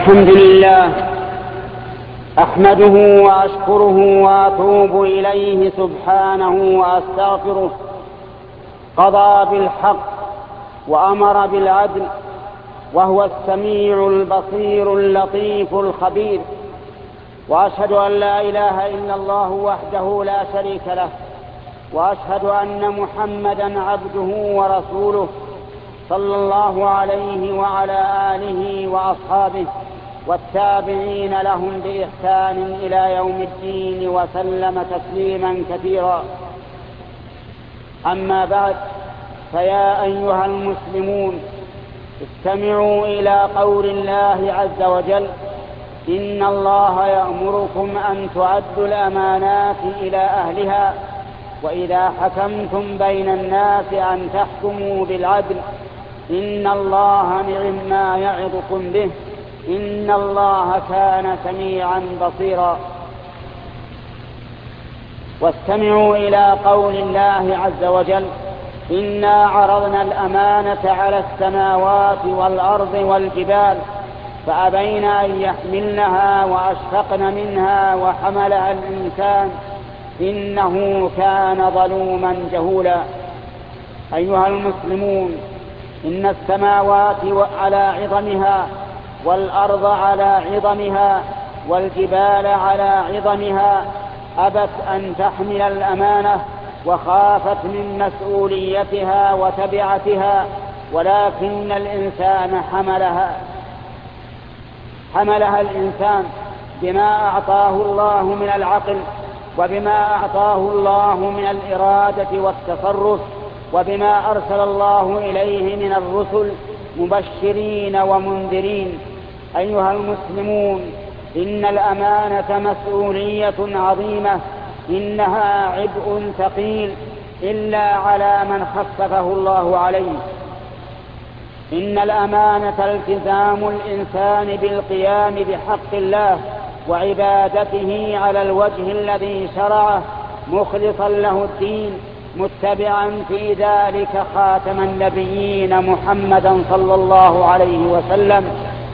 الحمد لله أحمده وأشكره وأتوب إليه سبحانه وأستغفره. قضى بالحق وأمر بالعدل، وهو السميع البصير اللطيف الخبير. وأشهد أن لا إله إلا الله وحده لا شريك له، وأشهد أن محمدا عبده ورسوله صلى الله عليه وعلى آله وأصحابه والتابعين لهم بإحسان إلى يوم الدين، وسلم تسليما كثيرا. أما بعد، فيا أيها المسلمون، استمعوا إلى قول الله عز وجل: إن الله يأمركم أن تؤدوا الأمانات إلى أهلها، وإذا حكمتم بين الناس أن تحكموا بالعدل، إن الله نعم يعظكم به، إن الله كان سميعا بصيرا. واستمعوا إلى قول الله عز وجل: إنا عرضنا الأمانة على السماوات والأرض والجبال فأبين أن يحملنها وأشفقن منها وحملها الإنسان إنه كان ظلوما جهولا. أيها المسلمون، إن السماوات على عظمها، والأرض على عظمها، والجبال على عظمها أبت أن تحمل الأمانة، وخافت من مسؤوليتها وتبعتها، ولكن الإنسان حملها الإنسان بما أعطاه الله من العقل، وبما أعطاه الله من الإرادة والتصرف، وبما أرسل الله إليه من الرسل مبشرين ومنذرين. أيها المسلمون، إن الأمانة مسؤولية عظيمة، إنها عبء ثقيل إلا على من خففه الله عليه. إن الأمانة التزام الإنسان بالقيام بحق الله وعبادته على الوجه الذي شرعه، مخلصا له الدين، متبعا في ذلك خاتم النبيين محمدا صلى الله عليه وسلم.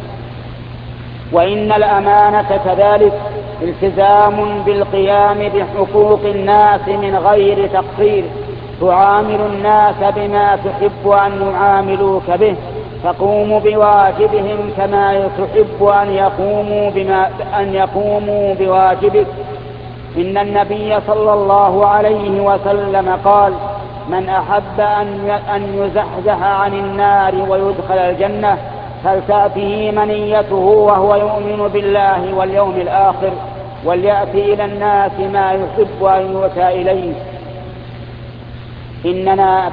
وإن الأمانة كذلك التزام بالقيام بحقوق الناس من غير تقصير، تعامل الناس بما تحب أن يعاملوك به، تقوم بواجبهم كما تحب أن يقوموا بواجبك. إن النبي صلى الله عليه وسلم قال: من أحب أن يزحزح عن النار ويدخل الجنة فلتأته منيته وهو يؤمن بالله واليوم الآخر، وليأتي إلى الناس ما يحب أن يؤتى إليه. إننا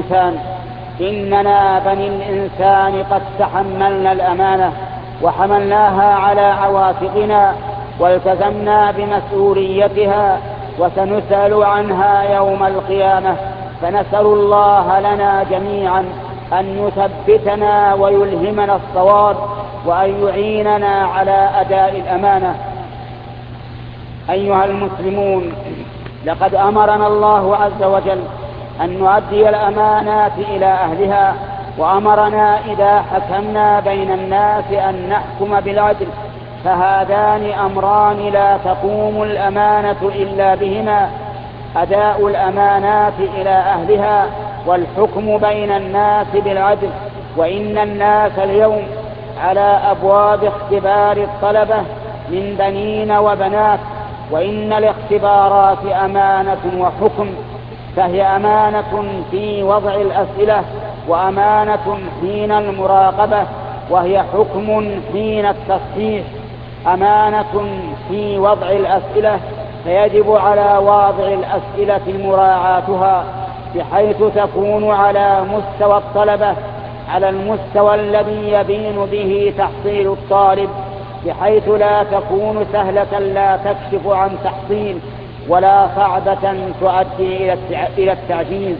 بني الإنسان قد تحملنا الأمانة وحملناها على عواتقنا، والتزمنا بمسؤوليتها، وسنسأل عنها يوم القيامة. فنسأل الله لنا جميعا أن يثبتنا ويلهمنا الصواب، وأن يعيننا على أداء الأمانة. أيها المسلمون، لقد أمرنا الله عز وجل أن نؤدي الأمانات إلى أهلها، وأمرنا إذا حكمنا بين الناس أن نحكم بالعدل، فهذان أمران لا تقوم الأمانة إلا بهما: أداء الأمانات إلى أهلها، والحكم بين الناس بالعدل. وإن الناس اليوم على أبواب اختبار الطلبة من بنين وبنات، وإن الاختبارات أمانة وحكم، فهي أمانة في وضع الأسئلة، وأمانة حين المراقبة، وهي حكم حين التصحيح. أمانة في وضع الأسئلة، فيجب على واضع الأسئلة مراعاتها، بحيث تكون على مستوى الطلبة، على المستوى الذي يبين به تحصيل الطالب، بحيث لا تكون سهلة لا تكشف عن تحصيل، ولا صعبة تؤدي إلى التعجيز.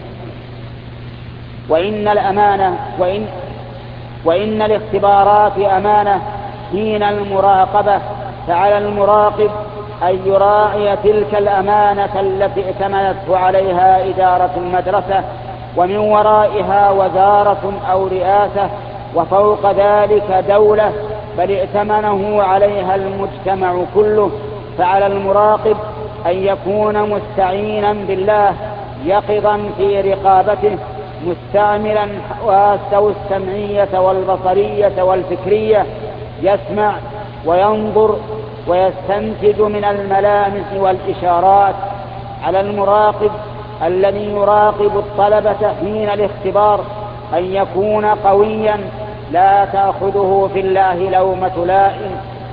وإن الاختبارات أمانة حين المراقبة، فعلى المراقب أن يراعي تلك الأمانة التي ائتمنته عليها إدارة المدرسة، ومن ورائها وزارة أو رئاسة، وفوق ذلك دولة بل ائتمنه عليها المجتمع كله. فعلى المراقب أن يكون مستعينا بالله يقظا في رقابته، مستعملا حواسه السمعية والبصرية والفكرية، يسمع وينظر ويستنتج من الملامح والإشارات. على المراقب الذي يراقب الطلبة حين الاختبار أن يكون قويا لا تأخذه في الله لومة لائم،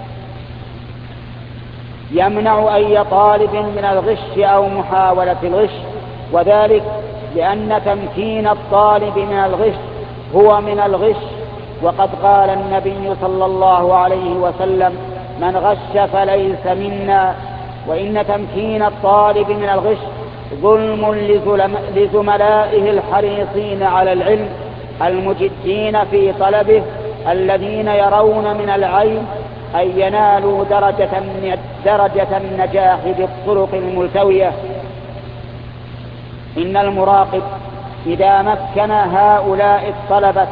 يمنع أي طالب من الغش أو محاولة الغش، وذلك لأن تمكين الطالب من الغش هو من الغش. وقد قال النبي صلى الله عليه وسلم: من غش فليس منا. وإن تمكين الطالب من الغش ظلم لزملائه الحريصين على العلم المجدين في طلبه، الذين يرون من العين أن ينالوا درجة النجاح بالطرق الملتوية. إن المراقب إذا مكن هؤلاء الطلبة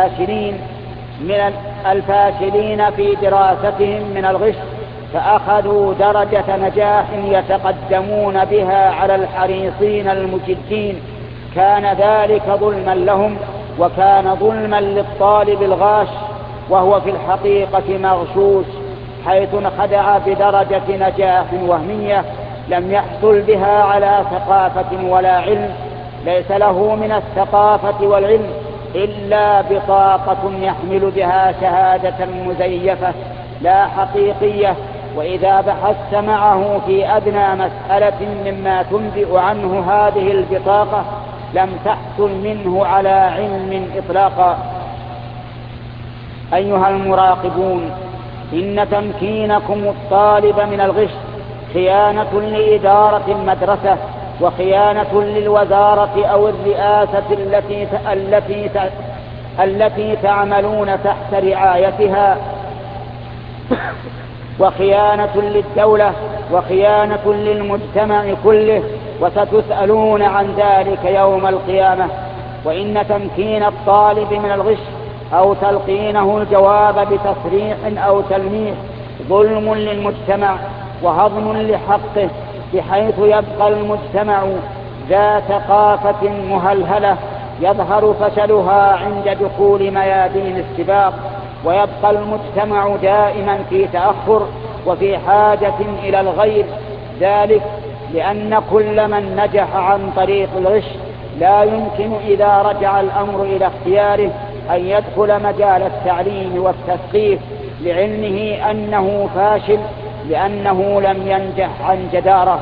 الفاشلين في دراستهم من الغش فأخذوا درجة نجاح يتقدمون بها على الحريصين المجدين، كان ذلك ظلما لهم، وكان ظلما للطالب الغاش، وهو في الحقيقة مغشوش، حيث انخدع بدرجة نجاح وهمية لم يحصل بها على ثقافة ولا علم. ليس له من الثقافة والعلم إلا بطاقة يحمل بها شهادة مزيفة لا حقيقية، وإذا بحثت معه في أدنى مسألة مما تنبئ عنه هذه البطاقة لم تحصل منه على علم إطلاقا. أيها المراقبون، إن تمكينكم الطالب من الغش خيانة لإدارة المدرسة، وخيانة للوزارة أو الرئاسة التي تعملون تحت رعايتها، وخيانة للدولة، وخيانة للمجتمع كله، وستسألون عن ذلك يوم القيامة. وإن تمكين الطالب من الغش أو تلقينه الجواب بتصريح أو تلميح ظلم للمجتمع وهضم لحقه، بحيث يبقى المجتمع ذا ثقافة مهلهلة يظهر فشلها عند دخول ميادين السباق، ويبقى المجتمع دائما في تأخر وفي حاجة إلى الغير. ذلك لأن كل من نجح عن طريق الغش لا يمكن إذا رجع الأمر إلى اختياره أن يدخل مجال التعليم والتثقيف، لعلمه أنه فاشل لأنه لم ينجح عن جدارة.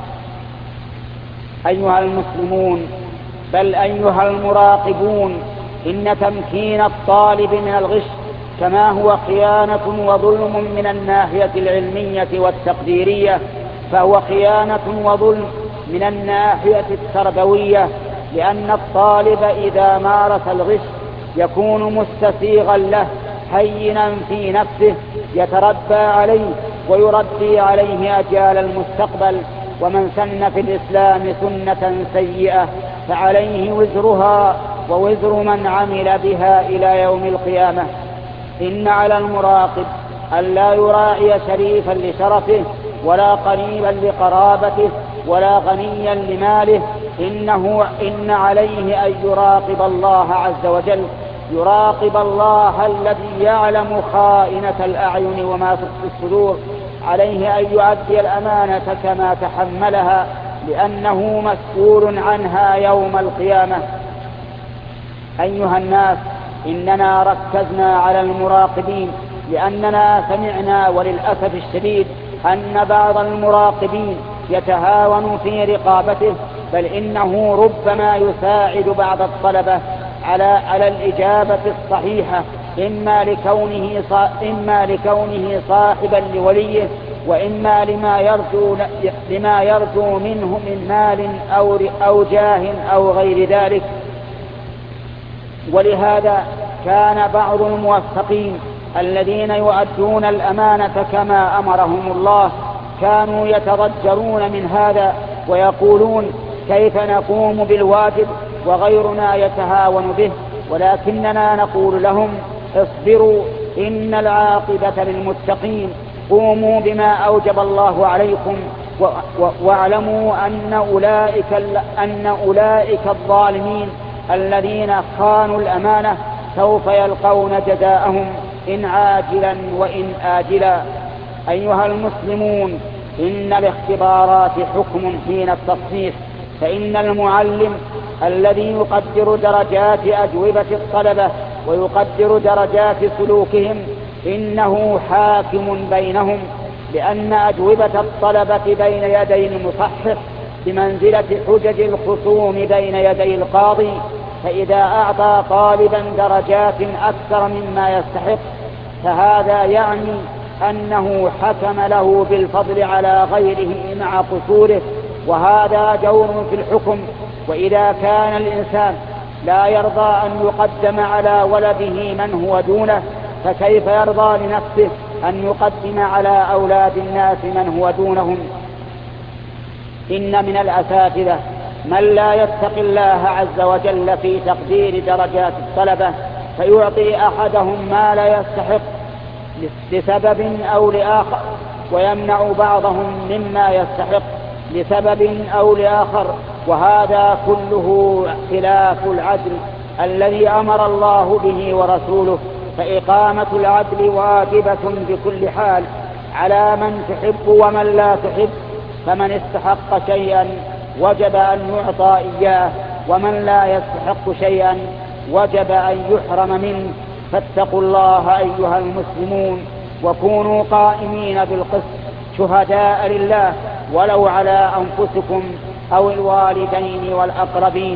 أيها المسلمون، بل أيها المراقبون، إن تمكين الطالب من الغش كما هو خيانة وظلم من الناحية العلمية والتقديرية، فهو خيانة وظلم من الناحية التربوية، لأن الطالب إذا مارس الغش يكون مستسيغا له هينا في نفسه يتربى عليه ويربي عليه أجيال المستقبل. ومن سن في الإسلام سنة سيئة فعليه وزرها ووزر من عمل بها إلى يوم القيامة. إن على المراقب أن لا يراعي شريفا لشرفه، ولا قريبا لقرابته، ولا غنيا لماله، إن عليه أن يراقب الله عز وجل، يراقب الله الذي يعلم خائنة الأعين وما تخفي الصدور. عليه أن يؤدي الأمانة كما تحملها، لأنه مسؤول عنها يوم القيامة. أيها الناس، إننا ركزنا على المراقبين لأننا سمعنا وللأسف الشديد أن بعض المراقبين يتهاون في رقابته، بل إنه ربما يساعد بعض الطلبة على الإجابة الصحيحة، إما لكونه صاحبا لوليه، وإما لما يرجو منه من مال أو جاه أو غير ذلك. ولهذا كان بعض الموفقين الذين يؤدون الأمانة كما أمرهم الله كانوا يتضجرون من هذا ويقولون: كيف نقوم بالواجب وغيرنا يتهاون به؟ ولكننا نقول لهم: اصبروا إن العاقبة للمتقين. قوموا بما أوجب الله عليكم واعلموا أن أولئك الظالمين الذين خانوا الأمانة سوف يلقون جزاءهم إن عاجلا وإن آجلا. أيها المسلمون، إن الاختبارات حكم حين التصحيح، فإن المعلم الذي يقدر درجات أجوبة الطلبة ويقدر درجات سلوكهم إنه حاكم بينهم، لأن أجوبة الطلبة بين يدي المصحح بمنزلة حجج الخصوم بين يدي القاضي، فإذا أعطى طالبا درجات أكثر مما يستحق فهذا يعني أنه حكم له بالفضل على غيره مع قصوره، وهذا جور في الحكم. وإذا كان الإنسان لا يرضى أن يقدم على ولده من هو دونه، فكيف يرضى لنفسه أن يقدم على أولاد الناس من هو دونهم؟ إن من الأساتذة من لا يتقي الله عز وجل في تقدير درجات الطلبة، فيعطي أحدهم ما لا يستحق لسبب أو لآخر، ويمنع بعضهم مما يستحق لسبب أو لآخر، وهذا كله خلاف العدل الذي أمر الله به ورسوله. فإقامة العدل واجبة بكل حال على من تحب ومن لا تحب، فمن استحق شيئا وجب أن يعطى إياه، ومن لا يستحق شيئا وجب أن يحرم منه. فاتقوا الله أيها المسلمون، وكونوا قائمين بالقسط شهداء لله ولو على أنفسكم أو الوالدين والأقربين.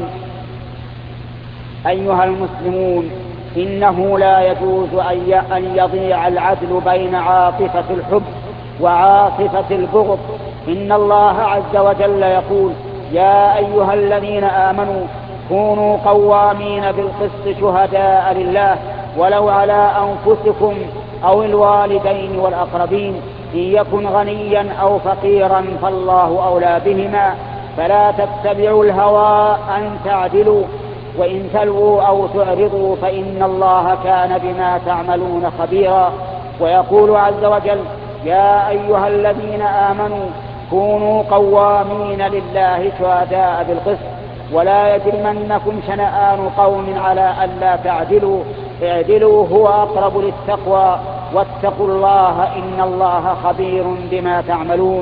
أيها المسلمون، إنه لا يجوز أن يضيع العدل بين عاطفة الحب وعاطفة البغض. إن الله عز وجل يقول: يا أيها الذين آمنوا كونوا قوامين بالقسط شهداء لله ولو على أنفسكم أو الوالدين والأقربين، إن يكن غنيا أو فقيرا فالله أولى بهما، فلا تتبعوا الهوى أن تعدلوا، وإن تلووا أو تعرضوا فإن الله كان بما تعملون خبيرا. ويقول عز وجل: يا أيها الذين آمنوا كونوا قوامين لله شهداء بالقسط ولا يجرمنكم شنآن قوم على ألا تعدلوا اعدلوا هو أقرب للتقوى واتقوا الله إن الله خبير بما تعملون.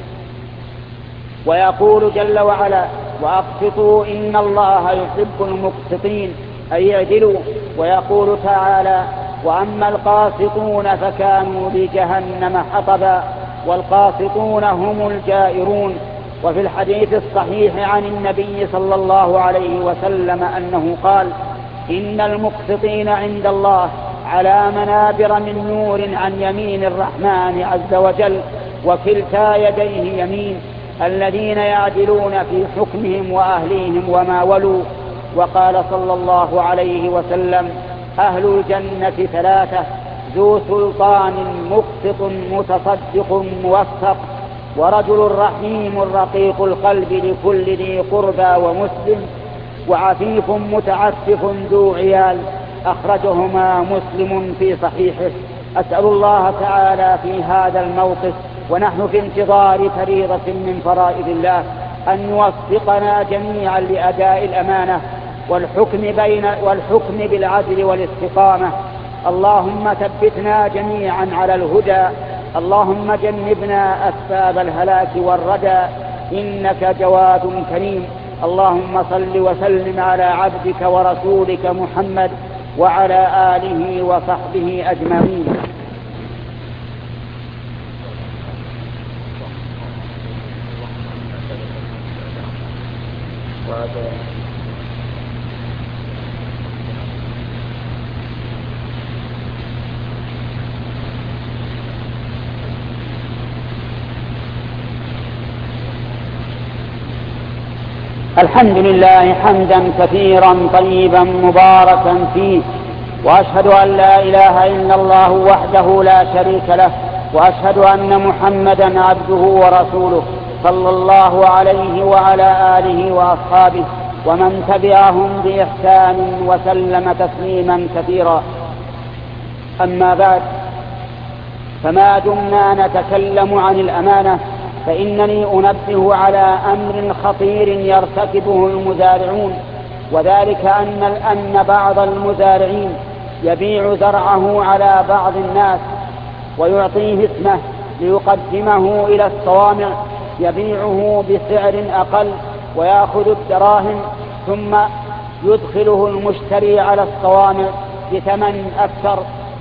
ويقول جل وعلا: وأقسطوا إن الله يحب المقسطين، أي اعدلوا. ويقول تعالى: وأما القاسطون فكانوا لجهنم حطبا، والقاسطون هم الجائرون. وفي الحديث الصحيح عن النبي صلى الله عليه وسلم أنه قال: إن المقسطين عند الله على منابر من نور عن يمين الرحمن عز وجل، وكلتا يديه يمين، الذين يعدلون في حكمهم وأهليهم وما ولوا. وقال صلى الله عليه وسلم: أهل الجنة ثلاثة: ذو سلطان مقسط متصدق موفق، ورجل رحيم رقيق القلب لكل ذي قربى ومسلم، وعفيف متعفف ذو عيال. أخرجهما مسلم في صحيحه. أسأل الله تعالى في هذا الموقف ونحن في انتظار فريضة من فرائض الله أن يوفقنا جميعا لأداء الأمانة والحكم بالعدل والاستقامة. اللهم ثبتنا جميعا على الهدى، اللهم جنبنا أسباب الهلاك والردى، إنك جواد كريم. اللهم صل وسلم على عبدك ورسولك محمد وعلى آله وصحبه أجمعين. الحمد لله حمدا كثيرا طيبا مباركا فيه، وأشهد أن لا إله إلا الله وحده لا شريك له، وأشهد أن محمدا عبده ورسوله صلى الله عليه وعلى آله وأصحابه ومن تبعهم بإحسان وسلم تسليما كثيرا. أما بعد، فما دمنا نتكلم عن الأمانة فإنني أنبه على أمر خطير يرتكبه المزارعون، وذلك أن بعض المزارعين يبيع زرعه على بعض الناس ويعطيه اسمه ليقدمه إلى الصوامع، يبيعه بسعر أقل ويأخذ الدراهم، ثم يدخله المشتري على الصوامع بثمن أكثر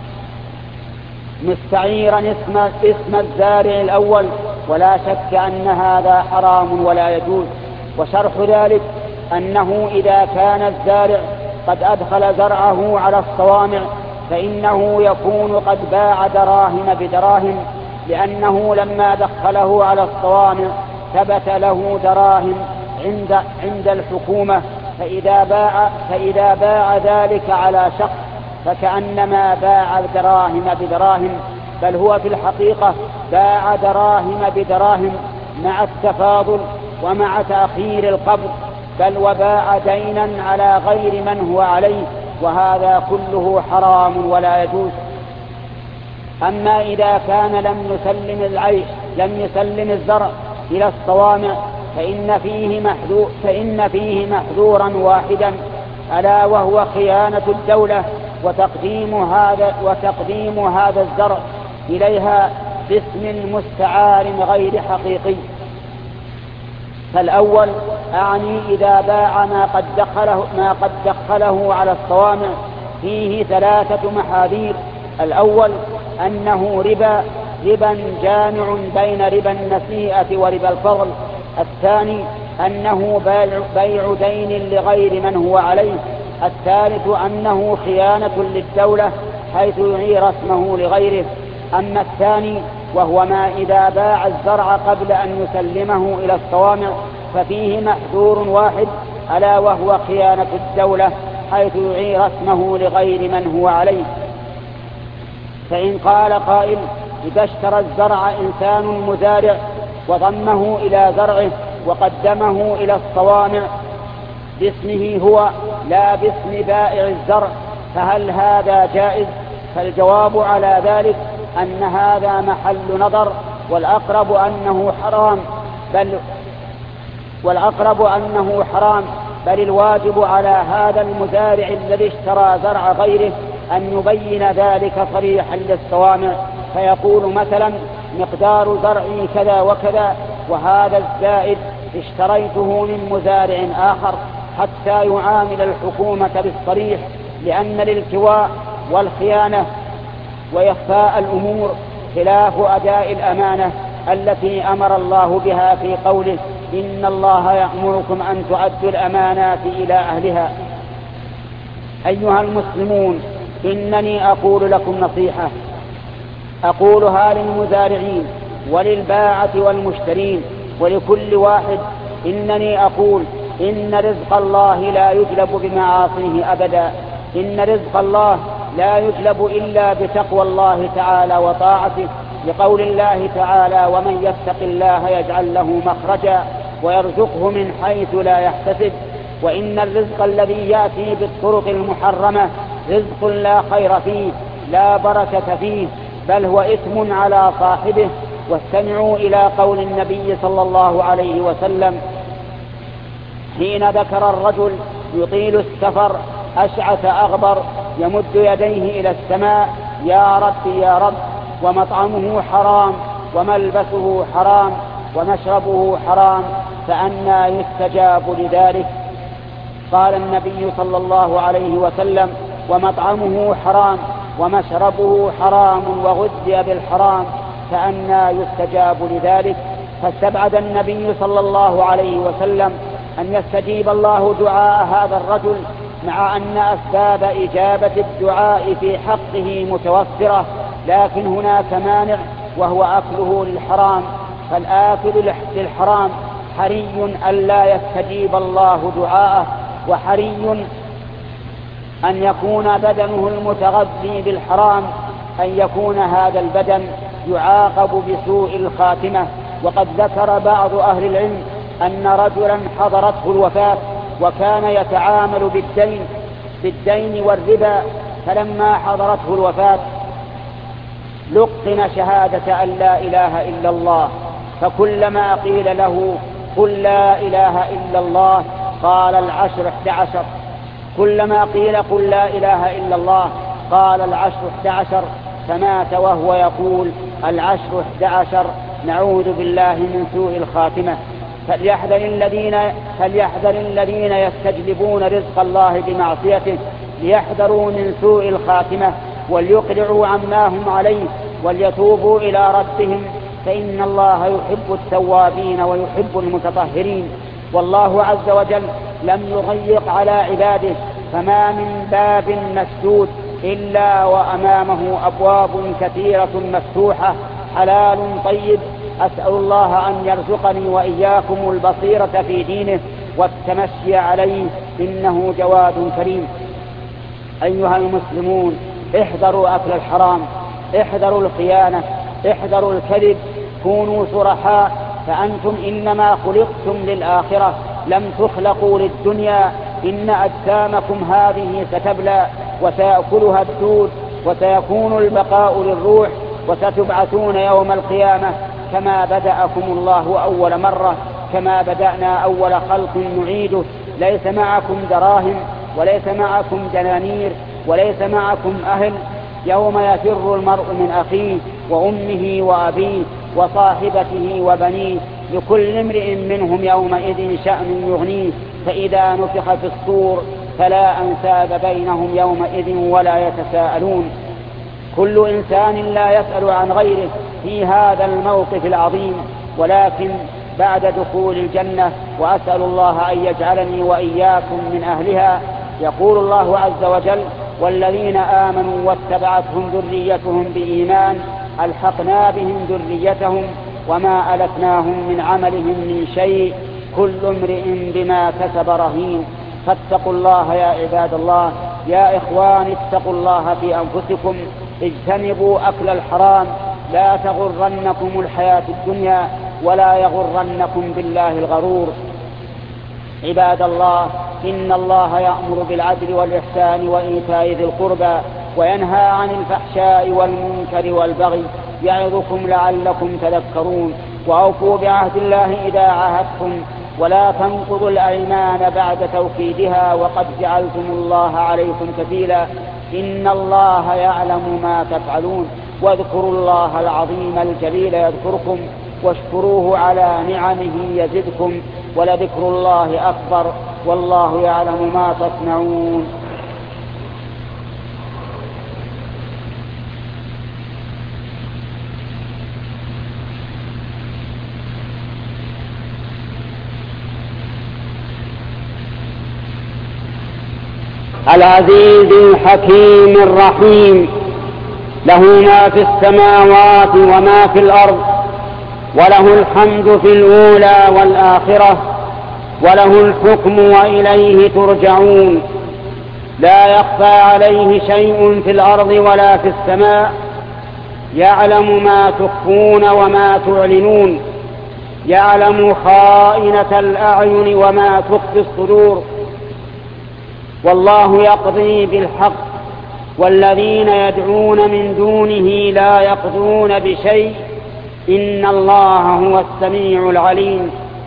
مستعيرا اسم الزارع الأول، ولا شك أن هذا حرام ولا يجوز. وشرح ذلك أنه إذا كان الزارع قد أدخل زرعه على الصوامع فإنه يكون قد باع دراهم بدراهم، لأنه لما دخله على الصوامع ثبت له دراهم عند الحكومة، فإذا باع ذلك على شخص فكأنما باع دراهم بدراهم، بل هو في الحقيقة باع دراهم بدراهم مع التفاضل ومع تأخير القبض، بل وباع دينا على غير من هو عليه، وهذا كله حرام ولا يجوز. أما إذا كان لم يسلم الزرع إلى الصوامع فإن فيه محذورا واحدا، ألا وهو خيانة الدولة وتقديم هذا الزرع إليها باسم مستعار غير حقيقي. فالأول أعني إذا باع ما قد دخله على الصوامع فيه 3 محاذير: الأول أنه ربا جامع بين ربا النسيئة وربا الفضل. الثاني أنه بيع دين لغير من هو عليه. الثالث أنه خيانة للدولة حيث يعير اسمه لغيره. أما الثاني وهو ما إذا باع الزرع قبل أن يسلمه إلى الصوامع ففيه محذور واحد، ألا وهو خيانة الدولة حيث يعير اسمه لغير من هو عليه. فإن قال قائل: إذا اشترى الزرع إنسان مزارع وضمه إلى زرعه وقدمه إلى الصوامع باسمه هو لا باسم بائع الزرع، فهل هذا جائز؟ فالجواب على ذلك أن هذا محل نظر، والأقرب أنه حرام، بل الواجب على هذا المزارع الذي اشترى زرع غيره أن يبين ذلك صريحا للصوامع، فيقول مثلا: مقدار زرعي كذا وكذا، وهذا الزائد اشتريته من مزارع آخر، حتى يعامل الحكومة بالصريح، لأن الالتواء والخيانة وإخفاء الأمور خلاف أداء الأمانة التي أمر الله بها في قوله: إن الله يأمركم أن تؤدوا الأمانات إلى أهلها. أيها المسلمون، إنني أقول لكم نصيحة أقولها للمزارعين وللباعة والمشترين ولكل واحد. إنني أقول: إن رزق الله لا يجلب بمعاصيه أبدا، إن رزق الله لا يجلب إلا بتقوى الله تعالى وطاعته، لقول الله تعالى: ومن يتق الله يجعل له مخرجا ويرزقه من حيث لا يحتسب. وإن الرزق الذي يأتي بالطرق المحرمة رزق لا خير فيه، لا بركة فيه، بل هو إثم على صاحبه. واستمعوا إلى قول النبي صلى الله عليه وسلم حين ذكر الرجل يطيل السفر أشعث أغبر يمد يديه إلى السماء: يا رب يا رب، ومطعمه حرام وملبسه حرام ومشربه حرام، فأنى يستجاب لذلك؟ قال النبي صلى الله عليه وسلم: ومطعمه حرام ومشربه حرام وغذي بالحرام، فأنى يستجاب لذلك؟ فاستبعد النبي صلى الله عليه وسلم أن يستجيب الله دعاء هذا الرجل، مع أن أسباب إجابة الدعاء في حقه متوفرة، لكن هناك مانع وهو أكله للحرام. فالآكل للحرام حري ألا يستجيب الله دعاءه، وحري أن يكون بدنه المتغذي بالحرام أن يكون هذا البدن يعاقب بسوء الخاتمة. وقد ذكر بعض أهل العلم أن رجلا حضرته الوفاة وكان يتعامل بالدين والربا، فلما حضرته الوفاة لقن شهادة أن لا إله إلا الله، فكلما قيل له قل لا إله إلا الله قال العشر 11. كلما قيل قل لا إله إلا الله قال العشر 11، فمات وهو يقول العشر 11 نعوذ بالله من سوء الخاتمة. فليحذر الذين يستجلبون رزق الله بمعصيته، ليحذروا من سوء الخاتمة، وليقلعوا عما هم عليه، وليتوبوا إلى ربهم، فإن الله يحب التوابين ويحب المتطهرين. والله عز وجل لم يضيق على عباده، فما من باب مسدود إلا وأمامه أبواب كثيرة مفتوحة حلال طيب. أسأل الله أن يرزقني وإياكم البصيرة في دينه والتمشي عليه، إنه جواد كريم. أيها المسلمون، احذروا أكل الحرام، احذروا الخيانة، احذروا الكذب، كونوا صرحاء، فأنتم إنما خلقتم للآخرة، لم تخلقوا للدنيا. إن أجسامكم هذه ستبلى وسيأكلها الدود، وسيكون البقاء للروح، وستبعثون يوم القيامة كما بدأكم الله أول مرة، كما بدأنا أول خلق نعيده. ليس معكم دراهم، وليس معكم دنانير، وليس معكم أهل. يوم يفر المرء من أخيه وأمه وأبيه وصاحبته وبنيه، لكل امرئ منهم يومئذ شأن يغنيه. فإذا نفخ في الصور فلا أنساب بينهم يومئذ ولا يتساءلون. كل إنسان لا يسأل عن غيره في هذا الموقف العظيم، ولكن بعد دخول الجنة، وأسأل الله أن يجعلني وإياكم من أهلها. يقول الله عز وجل: والذين آمنوا واتبعتهم ذريتهم بإيمان ألحقنا بهم ذريتهم وما ألتناهم من عملهم من شيء كل امرئ بما كسب رهين. فاتقوا الله يا عباد الله. يا إخوان، اتقوا الله في أنفسكم، اجتنبوا أكل الحرام، لا تغرنكم الحياة الدنيا ولا يغرنكم بالله الغرور. عباد الله، إن الله يأمر بالعدل والإحسان وإيتاء ذي القربى وينهى عن الفحشاء والمنكر والبغي، يعظكم لعلكم تذكرون. وأوفوا بعهد الله إذا عاهدتم، ولا تنقضوا الأيمان بعد توكيدها وقد جعلتم الله عليكم كفيلا، إن الله يعلم ما تفعلون. واذكروا الله العظيم الجليل يذكركم، واشكروه على نعمه يزدكم، ولذكر الله أكبر، والله يعلم ما تصنعون. العزيز الحكيم الرحيم، له ما في السماوات وما في الأرض، وله الحمد في الأولى والآخرة، وله الحكم وإليه ترجعون. لا يخفى عليه شيء في الأرض ولا في السماء، يعلم ما تخفون وما تعلنون، يعلم خائنة الأعين وما تخفي الصدور. والله يقضي بالحق، والذين يدعون من دونه لا يقضون بشيء، إن الله هو السميع العليم.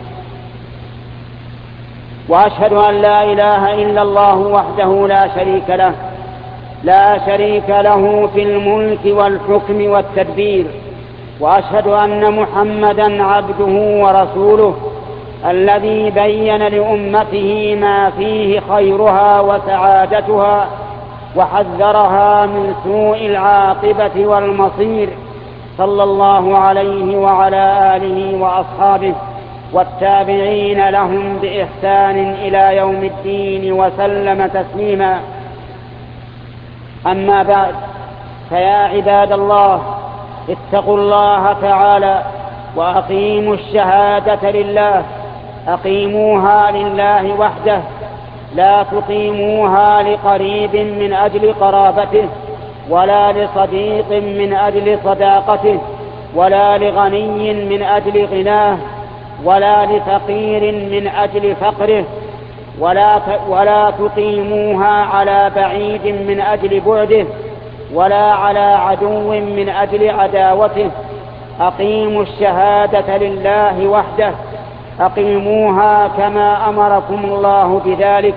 وأشهد أن لا إله إلا الله وحده لا شريك له، لا شريك له في الملك والحكم والتدبير. وأشهد أن محمدا عبده ورسوله، الذي بين لأمته ما فيه خيرها وسعادتها، وحذرها من سوء العاقبة والمصير، صلى الله عليه وعلى آله وأصحابه والتابعين لهم بإحسان إلى يوم الدين وسلم تسليما. أما بعد، فيا عباد الله، اتقوا الله تعالى وأقيموا الشهادة لله، أقيموها لله وحده، لا تقيموها لقريب من أجل قرابته، ولا لصديق من أجل صداقته، ولا لغني من أجل غناه، ولا لفقير من أجل فقره، ولا تقيموها على بعيد من أجل بعده، ولا على عدو من أجل عداوته. أقيموا الشهادة لله وحده، أقيموها كما أمركم الله بذلك.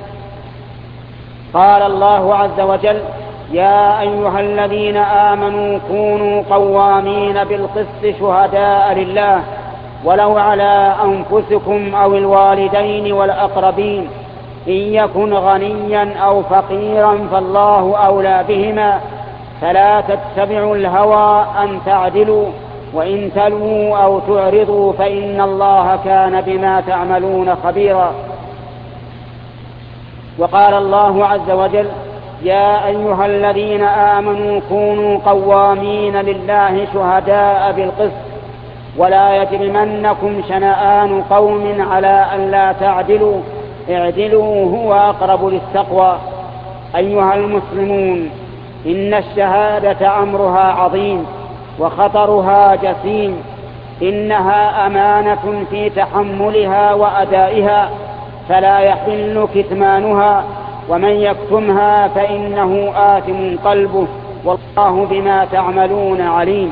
قال الله عز وجل: يا أيها الذين آمنوا كونوا قوامين بالقسط شهداء لله ولو على أنفسكم أو الوالدين والأقربين إن يكن غنيا أو فقيرا فالله أولى بهما فلا تتبعوا الهوى أن تعدلوا وإن تلووا أو تعرضوا فإن الله كان بما تعملون خبيرا. وقال الله عز وجل: يا أيها الذين آمنوا كونوا قوامين لله شهداء بالقسط ولا يجرمنكم شنآن قوم على أن لا تعدلوا اعدلوا هو أقرب للتقوى. أيها المسلمون، إن الشهادة أمرها عظيم وخطرها جسيم، إنها أمانة في تحملها وأدائها فلا يحل كتمانها، ومن يكتمها فإنه آثم قلبه والله بما تعملون عليم.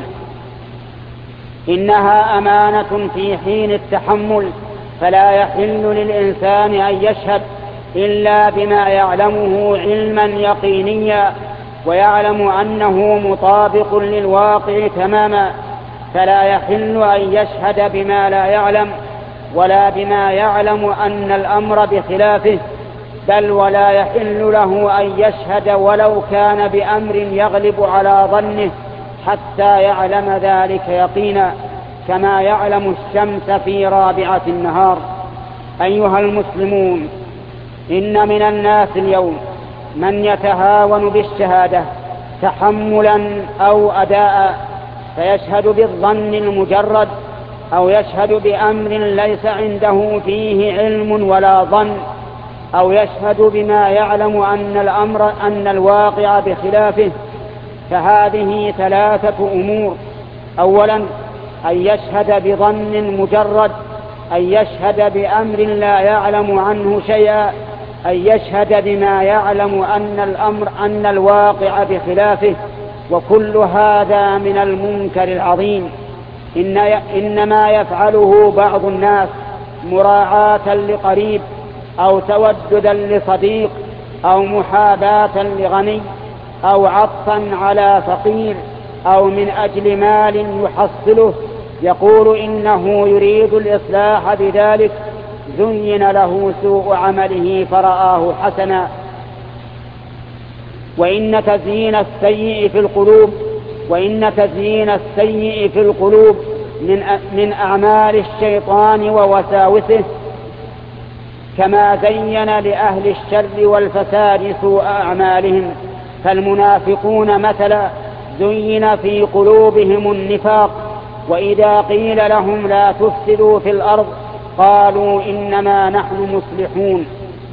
إنها أمانة في حين التحمل، فلا يحل للإنسان أن يشهد إلا بما يعلمه علما يقينيا ويعلم أنه مطابق للواقع تماما، فلا يحل أن يشهد بما لا يعلم ولا بما يعلم أن الأمر بخلافه، بل ولا يحل له أن يشهد ولو كان بأمر يغلب على ظنه حتى يعلم ذلك يقينا، كما يعلم الشمس في رابعة النهار. أيها المسلمون، إن من الناس اليوم من يتهاون بالشهادة تحملا أو أداء، فيشهد بالظن المجرد أو يشهد بأمر ليس عنده فيه علم ولا ظن، أو يشهد بما يعلم أن الواقع بخلافه. فهذه ثلاثة أمور: أولا أن يشهد بظن مجرد، أن يشهد بأمر لا يعلم عنه شيئا، أن يشهد بما يعلم أن الواقع بخلافه، وكل هذا من المنكر العظيم. إنما يفعله بعض الناس مراعاة لقريب أو توددا لصديق أو محاباة لغني أو عطفا على فقير أو من أجل مال يحصله، يقول إنه يريد الإصلاح بذلك، زين له سوء عمله فرآه حسنا. وإن تزيين السيء في القلوب من أعمال الشيطان ووساوسه، كما زين لأهل الشر والفساد سوء أعمالهم. فالمنافقون مثلا زين في قلوبهم النفاق، وإذا قيل لهم لا تفسدوا في الأرض قالوا إنما نحن مصلحون.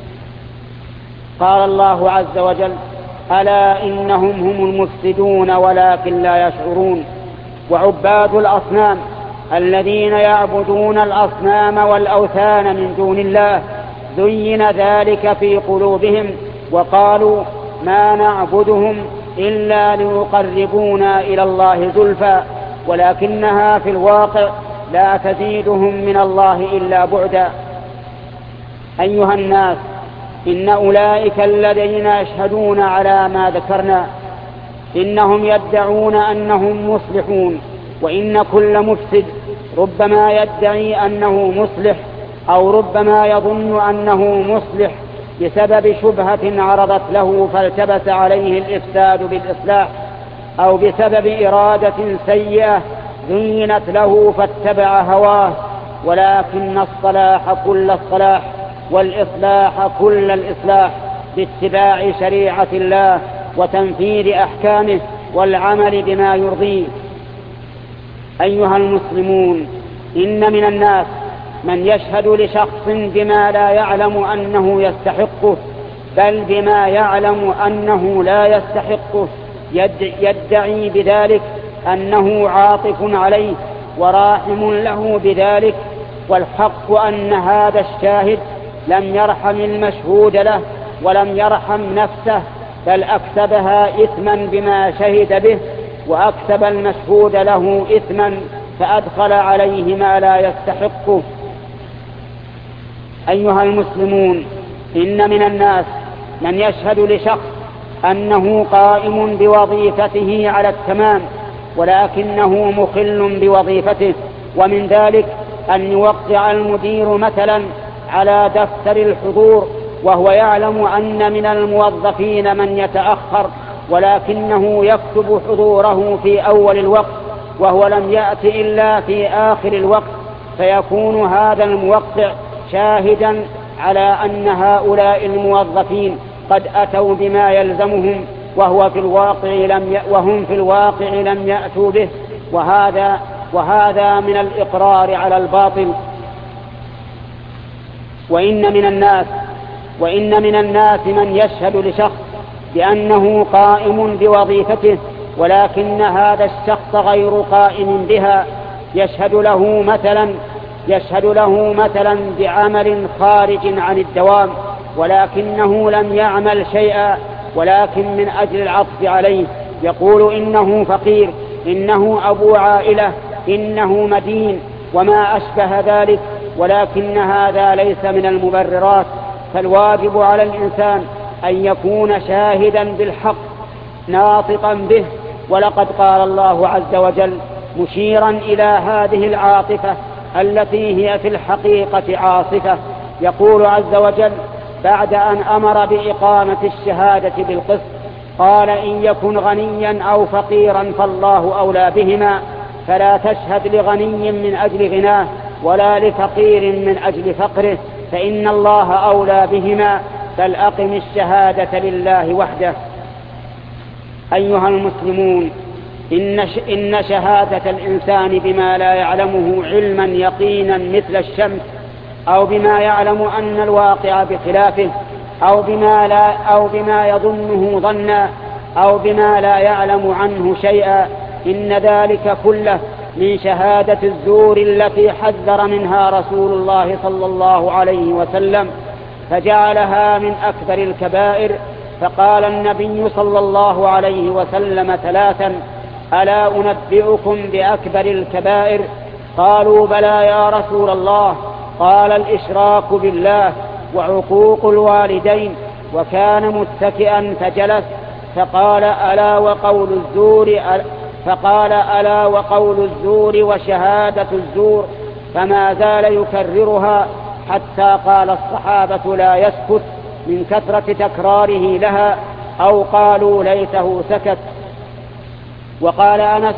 قال الله عز وجل: ألا إنهم هم المفسدون ولكن لا يشعرون. وعباد الأصنام الذين يعبدون الأصنام والأوثان من دون الله زين ذلك في قلوبهم وقالوا ما نعبدهم إلا ليقربونا إلى الله زلفى، ولكنها في الواقع لا تزيدهم من الله إلا بعدا. أيها الناس، إن أولئك الذين يشهدون على ما ذكرنا إنهم يدعون أنهم مصلحون، وإن كل مفسد ربما يدعي أنه مصلح أو ربما يظن أنه مصلح بسبب شبهة عرضت له فالتبس عليه الإفساد بالإصلاح، أو بسبب إرادة سيئة زينت له فاتبع هواه. ولكن الصلاح كل الصلاح والإصلاح كل الإصلاح باتباع شريعة الله وتنفيذ أحكامه والعمل بما يرضيه. أيها المسلمون، إن من الناس من يشهد لشخص بما لا يعلم أنه يستحقه، بل بما يعلم أنه لا يستحقه، يدعي بذلك أنه عاطف عليه وراحم له بذلك، والحق أن هذا الشاهد لم يرحم المشهود له ولم يرحم نفسه، بل أكسبها إثما بما شهد به، وأكسب المشهود له إثما فأدخل عليه ما لا يستحقه. أيها المسلمون، إن من الناس من يشهد لشخص أنه قائم بوظيفته على التمام ولكنه مخل بوظيفته، ومن ذلك أن يوقع المدير مثلا على دفتر الحضور وهو يعلم أن من الموظفين من يتأخر ولكنه يكتب حضوره في أول الوقت وهو لم يأت إلا في آخر الوقت، فيكون هذا الموقع شاهدا على أن هؤلاء الموظفين قد أتوا بما يلزمهم وهم في الواقع لم يأتوا به، وهذا من الإقرار على الباطل. وإن من الناس من يشهد لشخص بأنه قائم بوظيفته ولكن هذا الشخص غير قائم بها، يشهد له مثلا بعمل خارج عن الدوام ولكنه لم يعمل شيئا ولكن من أجل العطف عليه يقول إنه فقير، إنه أبو عائلة، إنه مدين وما أشبه ذلك، ولكن هذا ليس من المبررات. فالواجب على الإنسان أن يكون شاهدا بالحق ناطقا به. ولقد قال الله عز وجل مشيرا إلى هذه العاطفة التي هي في الحقيقة عاصفة، يقول عز وجل بعد أن أمر بإقامة الشهادة بالقسط قال إن يكن غنيا أو فقيرا فالله أولى بهما، فلا تشهد لغني من أجل غناه ولا لفقير من أجل فقره، فإن الله أولى بهما، بل أقم الشهادة لله وحده. أيها المسلمون، إن شهادة الإنسان بما لا يعلمه علما يقينا مثل الشمس، أو بما يعلم أن الواقع بخلافه، أو بما يظنه ظنا، أو بما لا يعلم عنه شيئا، إن ذلك كله من شهادة الزور التي حذر منها رسول الله صلى الله عليه وسلم، فجعلها من أكبر الكبائر. فقال النبي صلى الله عليه وسلم ثلاثا: ألا أنبئكم بأكبر الكبائر؟ قالوا بلى يا رسول الله. قال الإشراك بالله وعقوق الوالدين. وكان متكئا فجلس فقال ألا وقول الزور وشهادة الزور، فما زال يكررها حتى قال الصحابة لا يسكت من كثرة تكراره لها، أو قالوا ليته سكت. وقال أنس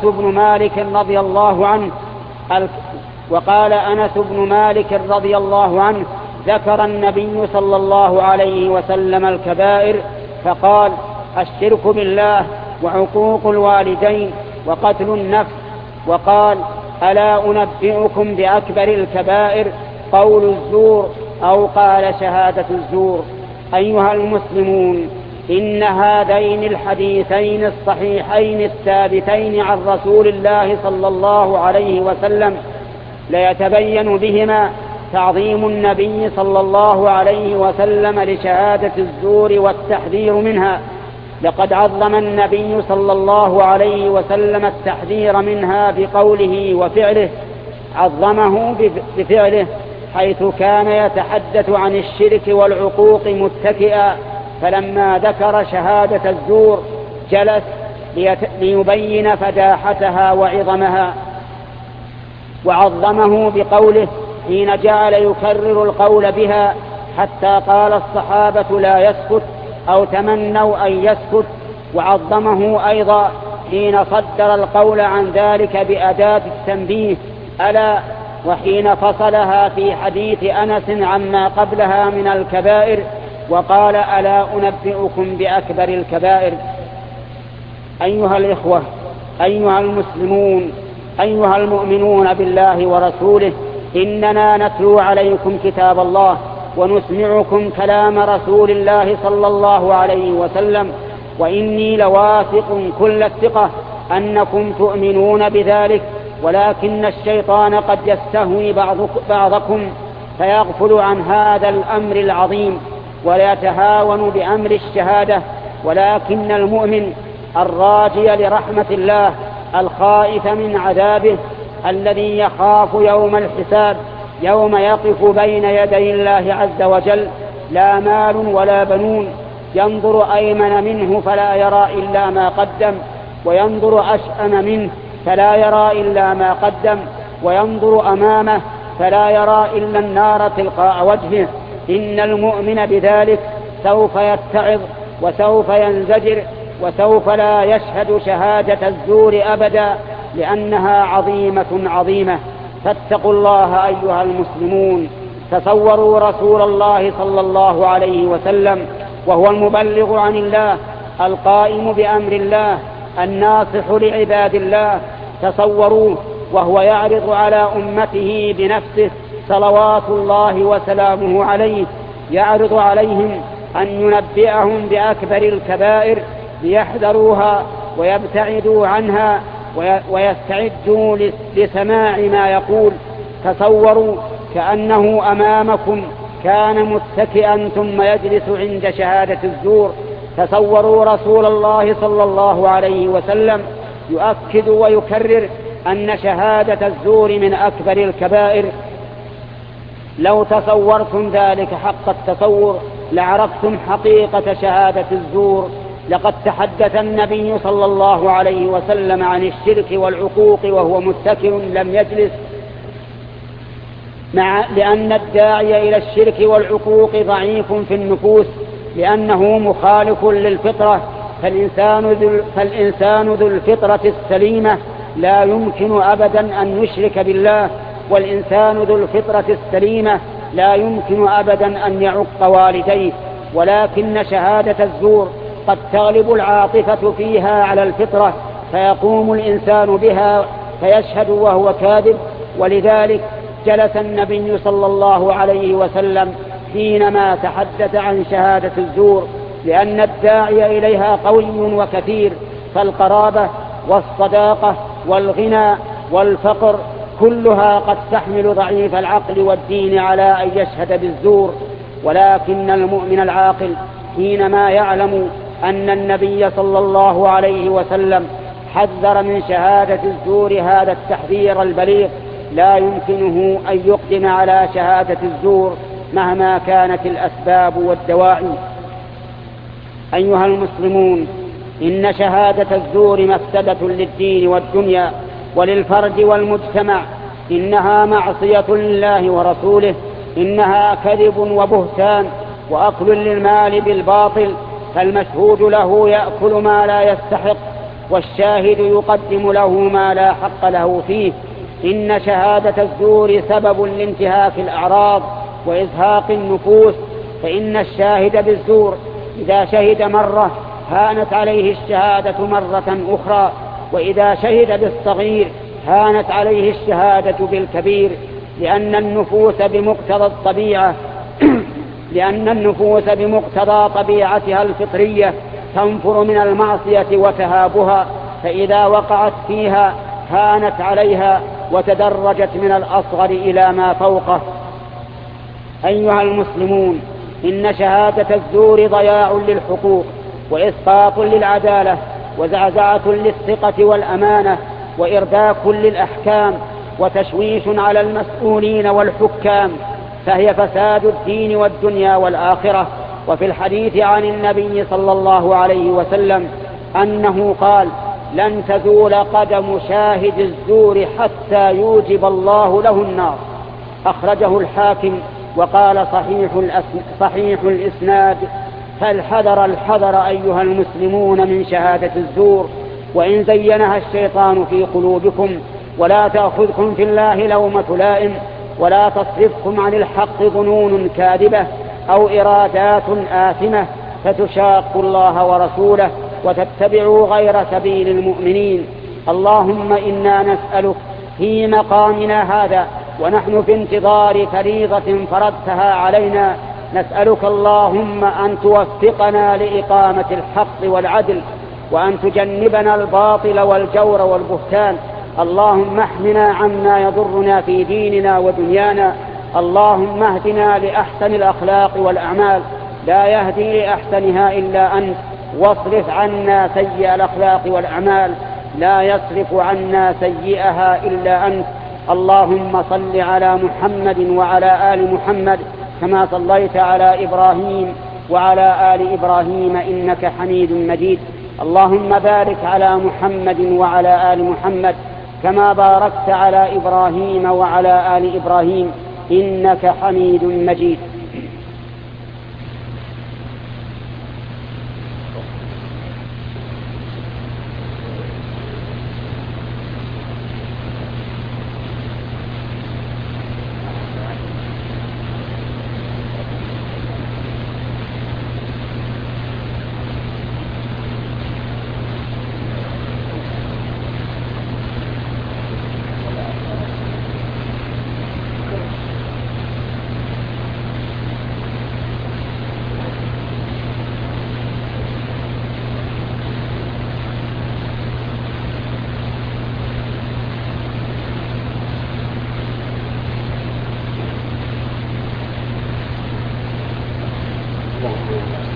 بن مالك رضي الله عنه ذكر النبي صلى الله عليه وسلم الكبائر فقال: الشرك بالله وعقوق الوالدين وقتل النفس. وقال: ألا أنبئكم بأكبر الكبائر؟ قول الزور، أو قال شهادة الزور. أيها المسلمون، إن هذين الحديثين الصحيحين الثابتين عن رسول الله صلى الله عليه وسلم ليتبين بهما تعظيم النبي صلى الله عليه وسلم لشهادة الزور والتحذير منها. لقد عظم النبي صلى الله عليه وسلم التحذير منها بقوله وفعله، عظمه بفعله، حيث كان يتحدث عن الشرك والعقوق متكئا، فلما ذكر شهادة الزور جلس ليبين فداحتها وعظمها، وعظمه بقوله حين جعل يكرر القول بها حتى قال الصحابة لا يسكت أو تمنوا أن يسكت. وعظمه أيضا حين صدر القول عن ذلك بأداة التنبيه ألا، وحين فصلها في حديث أنس عما قبلها من الكبائر وقال: ألا أنبئكم بأكبر الكبائر؟ أيها الإخوة، أيها المسلمون، أيها المؤمنون بالله ورسوله، إننا نتلو عليكم كتاب الله ونسمعكم كلام رسول الله صلى الله عليه وسلم، وإني لواثق كل الثقة أنكم تؤمنون بذلك، ولكن الشيطان قد يستهوي بعضكم فيغفل عن هذا الأمر العظيم ويتهاون بأمر الشهادة، ولكن المؤمن الراجي لرحمة الله الخائف من عذابه الذي يخاف يوم الحساب يوم يقف بين يدي الله عز وجل لا مال ولا بنون ينظر أيمن منه فلا يرى إلا ما قدم وينظر أشأم منه فلا يرى إلا ما قدم وينظر أمامه فلا يرى إلا النار تلقاء وجهه. إن المؤمن بذلك سوف يتعظ وسوف ينزجر وسوف لا يشهد شهادة الزور أبدا لأنها عظيمة. فاتقوا الله أيها المسلمون. تصوروا رسول الله صلى الله عليه وسلم وهو المبلغ عن الله القائم بأمر الله الناصح لعباد الله، تصوروه وهو يعرض على أمته بنفسه صلوات الله وسلامه عليه، يعرض عليهم أن ينبئهم بأكبر الكبائر ليحذروها ويبتعدوا عنها ويستعدوا لسماع ما يقول. تصوروا كأنه أمامكم كان متكئا ثم يجلس عند شهادة الزور. تصوروا رسول الله صلى الله عليه وسلم يؤكد ويكرر أن شهادة الزور من أكبر الكبائر. لو تصورتم ذلك حق التصور لعرفتم حقيقة شهادة الزور. لقد تحدث النبي صلى الله عليه وسلم عن الشرك والعقوق وهو متكئ لم يجلس، لأن الداعي إلى الشرك والعقوق ضعيف في النفوس لأنه مخالف للفطرة، فالإنسان ذو الفطرة السليمة لا يمكن أبدا أن يشرك بالله، والإنسان ذو الفطرة السليمة لا يمكن أبدا أن يعق والديه. ولكن شهادة الزور قد تغلب العاطفة فيها على الفطرة فيقوم الإنسان بها فيشهد وهو كاذب. ولذلك جلس النبي صلى الله عليه وسلم حينما تحدث عن شهادة الزور، لأن الداعي إليها قوي وكثير، فالقرابة والصداقة والغنى والفقر كلها قد تحمل ضعيف العقل والدين على أن يشهد بالزور. ولكن المؤمن العاقل حينما يعلم أن النبي صلى الله عليه وسلم حذر من شهادة الزور هذا التحذير البليغ لا يمكنه أن يقدم على شهادة الزور مهما كانت الأسباب والدواعي. أيها المسلمون، إن شهادة الزور مفسدة للدين والدنيا وللفرد والمجتمع، إنها معصية لله ورسوله، إنها كذب وبهتان وأكل للمال بالباطل، فالمشهود له يأكل ما لا يستحق والشاهد يقدم له ما لا حق له فيه. إن شهادة الزور سبب لانتهاك الأعراض وإزهاق النفوس، فإن الشاهد بالزور إذا شهد مرة هانت عليه الشهادة مرة أخرى، وإذا شهد بالصغير هانت عليه الشهادة بالكبير، لأن النفوس بمقتضى طبيعتها الفطرية تنفر من المعصية وتهابها، فإذا وقعت فيها هانت عليها وتدرجت من الأصغر إلى ما فوقه. أيها المسلمون، إن شهادة الزور ضياع للحقوق وإسقاط للعدالة وزعزعة للثقة والأمانة وإرداك للأحكام وتشويش على المسؤولين والحكام، فهي فساد الدين والدنيا والآخرة. وفي الحديث عن النبي صلى الله عليه وسلم أنه قال: لن تزول قدم شاهد الزور حتى يوجب الله له النار. أخرجه الحاكم وقال صحيح الإسناد. فالحذر أيها المسلمون من شهادة الزور، وإن زينها الشيطان في قلوبكم، ولا تأخذكم في الله لومة لائم، ولا تصرفكم عن الحق ظنون كاذبة أو إرادات آثمة فتشاقوا الله ورسوله وتتبعوا غير سبيل المؤمنين. اللهم إنا نسألك في مقامنا هذا ونحن في انتظار فريضة فرضتها علينا، نسألك اللهم أن توفقنا لإقامة الحق والعدل، وأن تجنبنا الباطل والجور والبهتان. اللهم احمنا عما يضرنا في ديننا ودنيانا. اللهم اهدنا لأحسن الأخلاق والأعمال، لا يهدي لأحسنها إلا أنت. واصرف عنا سيئ الأخلاق والأعمال، لا يصرف عنا سيئها إلا أنت. اللهم صل على محمد وعلى آل محمد كما صليت على إبراهيم وعلى آل إبراهيم إنك حميد مجيد. اللهم بارك على محمد وعلى آل محمد كما باركت على إبراهيم وعلى آل إبراهيم إنك حميد مجيد. الله